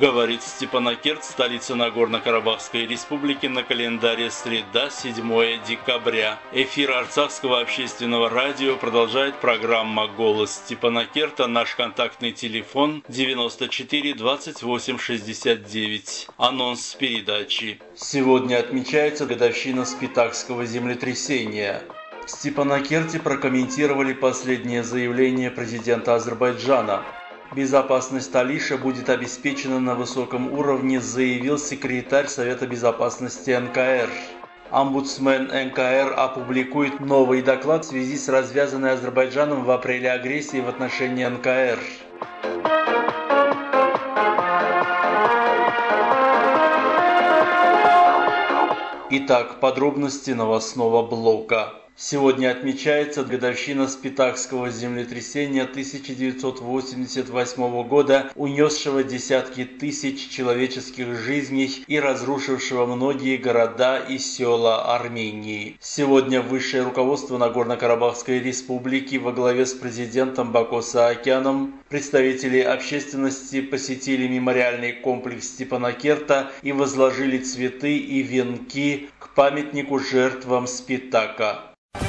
Говорит Степанакерт, столица Нагорно-Карабахской республики, на календаре среда, 7 декабря. Эфир Арцахского общественного радио продолжает программа «Голос Степанакерта». Наш контактный телефон 94 28 69. Анонс передачи. Сегодня отмечается годовщина Спитакского землетрясения. В Степанакерте прокомментировали последнее заявление президента Азербайджана. Безопасность Алиша будет обеспечена на высоком уровне, заявил секретарь Совета безопасности НКР. Омбудсмен НКР опубликует новый доклад в связи с развязанной Азербайджаном в апреле агрессией в отношении НКР. Итак, подробности новостного блока. Сегодня отмечается годовщина Спитакского землетрясения 1988 года, унесшего десятки тысяч человеческих жизней и разрушившего многие города и села Армении. Сегодня высшее руководство Нагорно-Карабахской республики во главе с президентом Бако Саакяном, представители общественности посетили мемориальный комплекс Степанакерта и возложили цветы и венки к памятнику жертвам Спитака.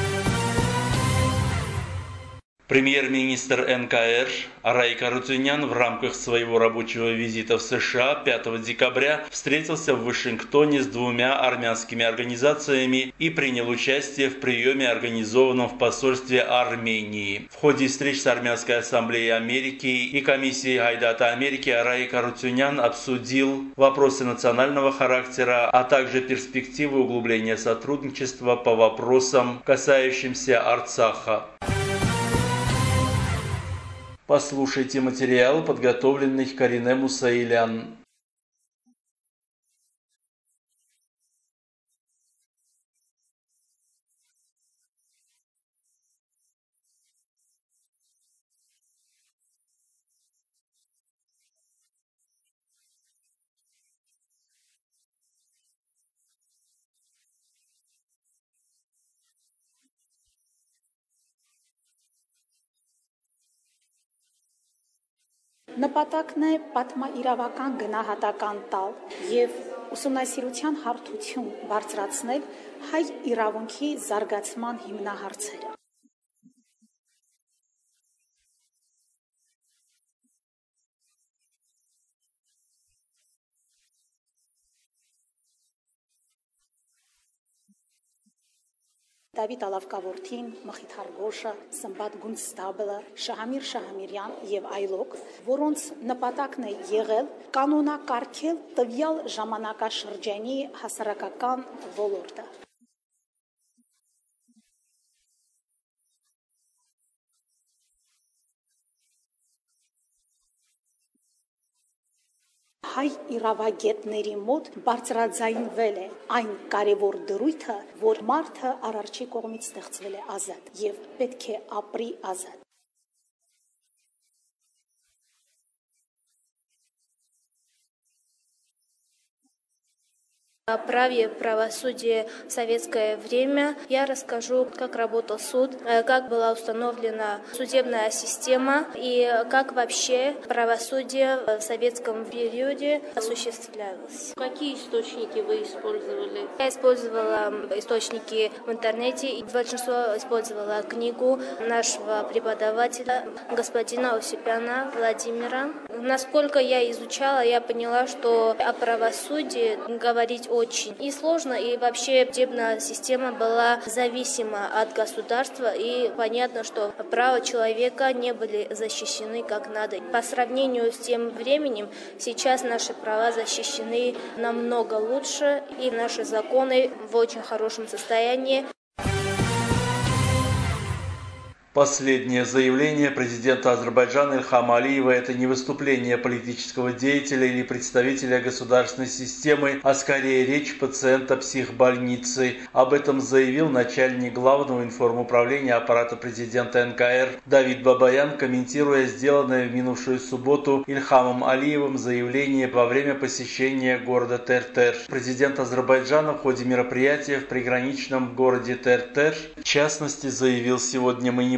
Премьер-министр НКР Арай Карутюнян в рамках своего рабочего визита в США 5 декабря встретился в Вашингтоне с двумя армянскими организациями и принял участие в приеме, организованном в посольстве Армении. В ходе встреч с Армянской ассамблеей Америки и комиссией Гайдата Америки Арай Карутюнян обсудил вопросы национального характера, а также перспективы углубления сотрудничества по вопросам, касающимся Арцаха. Послушайте материал, подготовленный Карине Мусаилян. Նպատակն է պատմաիրավական գնահատական տալ եւ ուսումնասիրության հարթություն բարձրացնել հայ իրավունքի զարգացման հիմնահարցերը։ Դավիթ Ալավկավորթին, Մխիթար Գոշը, Սմբատ Գունստաբլը, Շահամիր Շահամիրյան եւ այլոք, որոնց նպատակն է եղել կանոնակարգել տվյալ ժամանակաշրջանի հասարակական ոլորտը։ Հայ իրավագետների մոտ բարձրաձայնվել է այն կարևոր դրույթը, որ մարդը Արարչի կողմից ստեղծվել է ազատ եւ պետք է ապրի ազատ։ О праве правосудия в советское время я расскажу, как работал суд, как была установлена судебная система и как вообще правосудие в советском периоде осуществлялось. Какие источники вы использовали? Я использовала источники в интернете, и большинство использовала книгу нашего преподавателя, господина Осипяна Владимира. Насколько я изучала, я поняла, что о правосудии говорить очень и сложно, и вообще судебная система была зависима от государства, и понятно, что права человека не были защищены как надо. По сравнению с тем временем, сейчас наши права защищены намного лучше, и наши законы в очень хорошем состоянии. Последнее заявление президента Азербайджана Ильхама Алиева – это не выступление политического деятеля или представителя государственной системы, а скорее речь пациента психбольницы. Об этом заявил начальник главного информуправления аппарата президента НКР Давид Бабаян, комментируя сделанное в минувшую субботу Ильхамом Алиевым заявление во время посещения города Тертер. Президент Азербайджана в ходе мероприятия в приграничном городе Тертер, в частности, заявил: сегодня мы не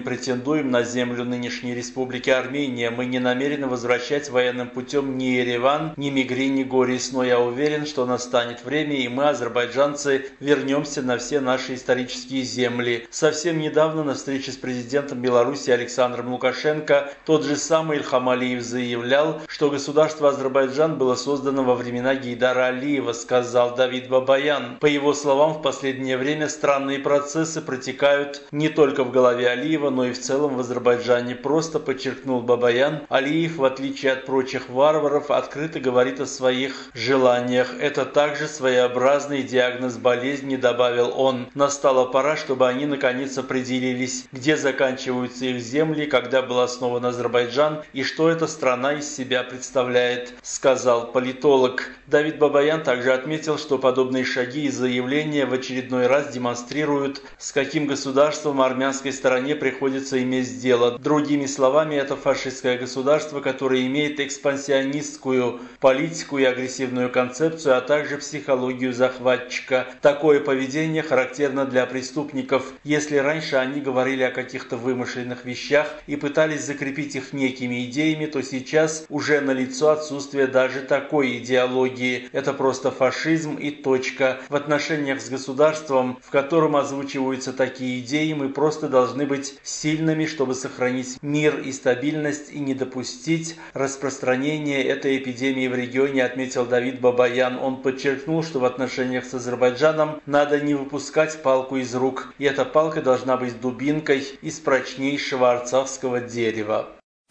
претендуем на землю нынешней Республики Армения. Мы не намерены возвращать военным путем ни Ереван, ни Мигри, ни Горис, но я уверен, что настанет время, и мы, азербайджанцы, вернемся на все наши исторические земли. Совсем недавно на встрече с президентом Беларуси Александром Лукашенко тот же самый Ильхам Алиев заявлял, что государство Азербайджан было создано во времена Гейдара Алиева, сказал Давид Бабаян. По его словам, в последнее время странные процессы протекают не только в голове Алиева, но и в целом в Азербайджане. Просто, подчеркнул Бабаян, Алиев, в отличие от прочих варваров, открыто говорит о своих желаниях. Это также своеобразный диагноз болезни, добавил он. Настала пора, чтобы они наконец определились, где заканчиваются их земли, когда был основан Азербайджан и что эта страна из себя представляет, сказал политолог. Давид Бабаян также отметил, что подобные шаги и заявления в очередной раз демонстрируют, с каким государством армянской стороне приходится иметь дело. Другими словами, это фашистское государство, которое имеет экспансионистскую политику и агрессивную концепцию, а также психологию захватчика. Такое поведение характерно для преступников. Если раньше они говорили о каких-то вымышленных вещах и пытались закрепить их некими идеями, то сейчас уже налицо отсутствие даже такой идеологии. Это просто фашизм и точка. В отношениях с государством, в котором озвучиваются такие идеи, мы просто должны быть сильными, чтобы сохранить мир и стабильность и не допустить распространения этой эпидемии в регионе, отметил Давид Бабаян. Он подчеркнул, что в отношениях с Азербайджаном надо не выпускать палку из рук, и эта палка должна быть дубинкой из прочнейшего арцахского дерева.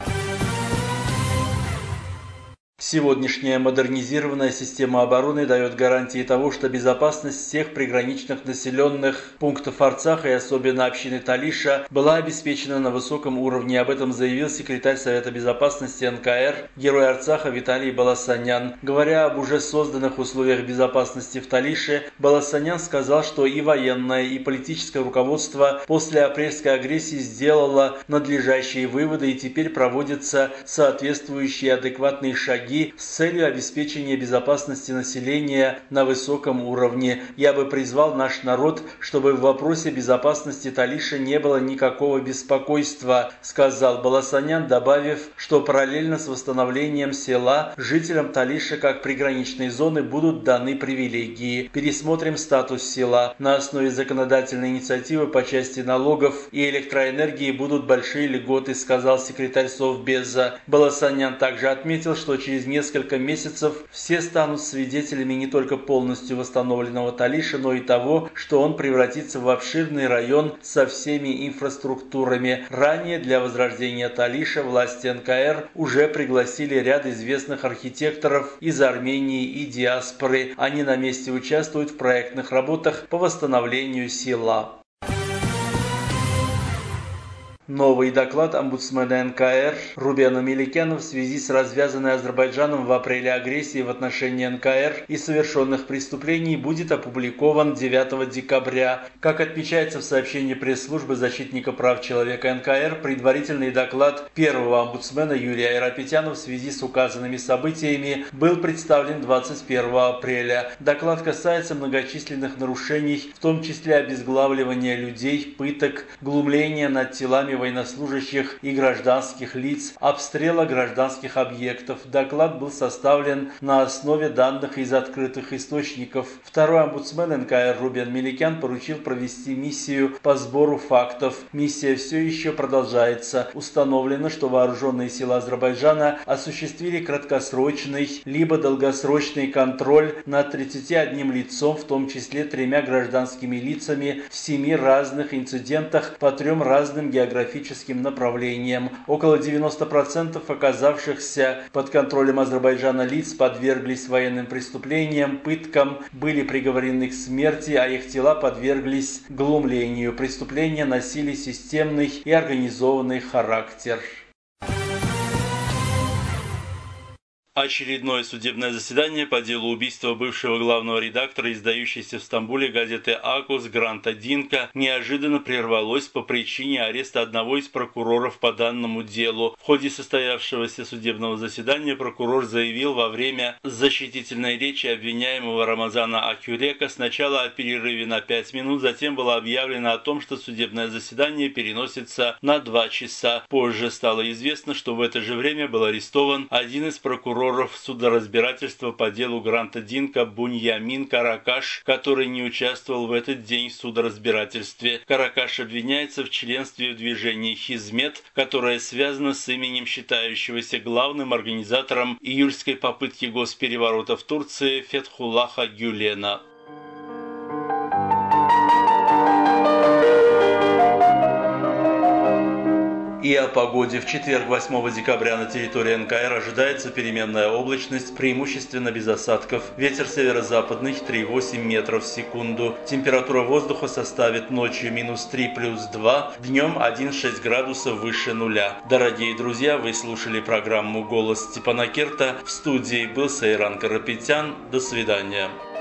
Сегодняшняя модернизированная система обороны дает гарантии того, что безопасность всех приграничных населенных пунктов Арцаха и особенно общины Талиша была обеспечена на высоком уровне. Об этом заявил секретарь Совета безопасности НКР, герой Арцаха Виталий Баласанян. Говоря об уже созданных условиях безопасности в Талише, Баласанян сказал, что и военное, и политическое руководство после апрельской агрессии сделало надлежащие выводы и теперь проводятся соответствующие адекватные шаги с целью обеспечения безопасности населения на высоком уровне. Я бы призвал наш народ, чтобы в вопросе безопасности Талиша не было никакого беспокойства, сказал Баласанян, добавив, что параллельно с восстановлением села жителям Талиша как приграничной зоны будут даны привилегии. Пересмотрим статус села. На основе законодательной инициативы по части налогов и электроэнергии будут большие льготы, сказал секретарь Совбеза. Баласанян также отметил, что через несколько месяцев все станут свидетелями не только полностью восстановленного Талиша, но и того, что он превратится в обширный район со всеми инфраструктурами. Ранее для возрождения Талиша власти НКР уже пригласили ряд известных архитекторов из Армении и диаспоры. Они на месте участвуют в проектных работах по восстановлению села. Новый доклад омбудсмена НКР Рубена Меликяна в связи с развязанной Азербайджаном в апреле агрессией в отношении НКР и совершенных преступлений будет опубликован 9 декабря. Как отмечается в сообщении пресс-службы защитника прав человека НКР, предварительный доклад первого омбудсмена Юрия Айрапетяна в связи с указанными событиями был представлен 21 апреля. Доклад касается многочисленных нарушений, в том числе обезглавливания людей, пыток, глумления над телами военнослужащих и гражданских лиц, обстрела гражданских объектов. Доклад был составлен на основе данных из открытых источников. Второй омбудсмен НКР Рубен Меликян поручил провести миссию по сбору фактов. Миссия все еще продолжается. Установлено, что вооруженные силы Азербайджана осуществили краткосрочный либо долгосрочный контроль над 31 лицом, в том числе 3 гражданскими лицами в 7 разных инцидентах по 3 разным географическим направлениям. Около 90% оказавшихся под контролем Азербайджана лиц подверглись военным преступлениям, пыткам, были приговорены к смерти, а их тела подверглись глумлению. Преступления носили системный и организованный характер. Очередное судебное заседание по делу убийства бывшего главного редактора издающейся в Стамбуле газеты «Акос» Гранта Динка неожиданно прервалось по причине ареста одного из прокуроров по данному делу. В ходе состоявшегося судебного заседания прокурор заявил во время защитительной речи обвиняемого Рамазана Акюрека сначала о перерыве на 5 минут, затем было объявлено о том, что судебное заседание переносится на 2 часа. Позже стало известно, что в это же время был арестован один из прокуроров судоразбирательства по делу Гранта Динка Буньямин Каракаш, который не участвовал в этот день в судоразбирательстве. Каракаш обвиняется в членстве в движении «Хизмет», которое связано с именем считающегося главным организатором июльской попытки госпереворота в Турции Фетхуллаха Гюлена. И о погоде. В четверг, 8 декабря, на территории НКР ожидается переменная облачность, преимущественно без осадков. Ветер северо-западный 3,8 метров в секунду. Температура воздуха составит ночью -3 плюс 2, днем 1,6 градусов выше нуля. Дорогие друзья, вы слушали программу «Голос Степана Керта». В студии был Сайран Карапетян. До свидания.